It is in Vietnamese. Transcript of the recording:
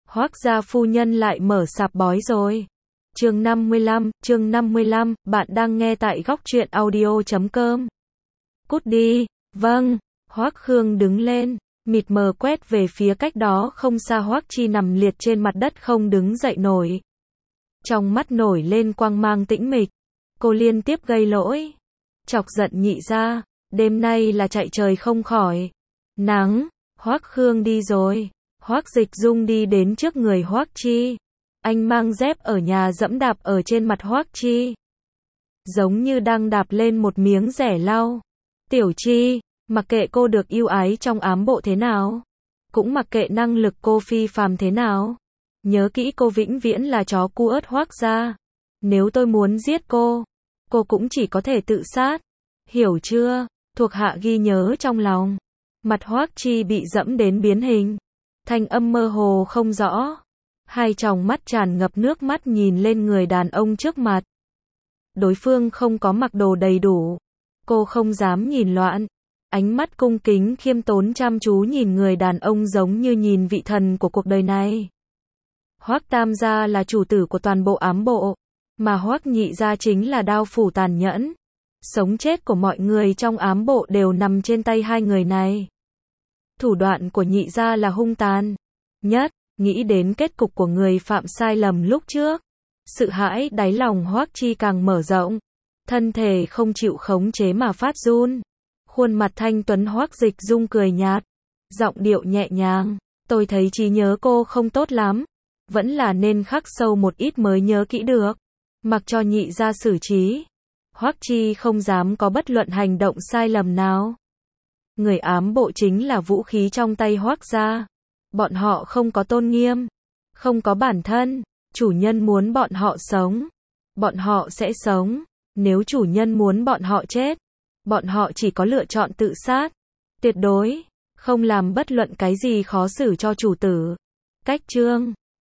Hoác gia phu nhân lại mở sạp bói rồi. Chương 55, bạn đang nghe tại góc truyện audio.com. Cút đi. Vâng. Hoác Khương đứng lên, mịt mờ quét về phía cách đó không xa Hoác Chi nằm liệt trên mặt đất không đứng dậy nổi. Trong mắt nổi lên quang mang tĩnh mịch. Cô liên tiếp gây lỗi. Chọc giận Nhị gia. Đêm nay là chạy trời không khỏi nắng. Hoác Khương đi rồi. Hoác Dịch Dung đi đến trước người Hoác Chi. Anh mang dép ở nhà dẫm đạp ở trên mặt Hoác Chi, giống như đang đạp lên một miếng dẻ lau. Tiểu Chi, mặc kệ cô được yêu ái trong ám bộ thế nào, cũng mặc kệ năng lực cô phi phàm thế nào, nhớ kỹ cô vĩnh viễn là chó cu ớt Hoác gia. Nếu tôi muốn giết cô cũng chỉ có thể tự sát. Hiểu chưa? Thuộc hạ ghi nhớ trong lòng. Mặt Hoác Chi bị dẫm đến biến hình. Thanh âm mơ hồ không rõ. Hai tròng mắt tràn ngập nước mắt nhìn lên người đàn ông trước mặt. Đối phương không có mặc đồ đầy đủ. Cô không dám nhìn loạn. Ánh mắt cung kính khiêm tốn chăm chú nhìn người đàn ông giống như nhìn vị thần của cuộc đời này. Hoác Tam gia là chủ tử của toàn bộ ám bộ, mà Hoác Nhị gia chính là đao phủ tàn nhẫn. Sống chết của mọi người trong ám bộ đều nằm trên tay hai người này. Thủ đoạn của Nhị gia là hung tàn nhất. Nghĩ đến kết cục của người phạm sai lầm lúc trước, sự hãi đáy lòng Hoác Chi càng mở rộng, thân thể không chịu khống chế mà phát run. Khuôn mặt thanh tuấn Hoác Dịch Dung cười nhạt, giọng điệu nhẹ nhàng, tôi thấy trí nhớ cô không tốt lắm, vẫn là nên khắc sâu một ít mới nhớ kỹ được. Mặc cho Nhị gia xử trí, Hoác Chi không dám có bất luận hành động sai lầm nào. Người ám bộ chính là vũ khí trong tay Hoác gia. Bọn họ không có tôn nghiêm, không có bản thân. Chủ nhân muốn bọn họ sống, bọn họ sẽ sống. Nếu chủ nhân muốn bọn họ chết, bọn họ chỉ có lựa chọn tự sát. Tuyệt đối không làm bất luận cái gì khó xử cho chủ tử. Cách chương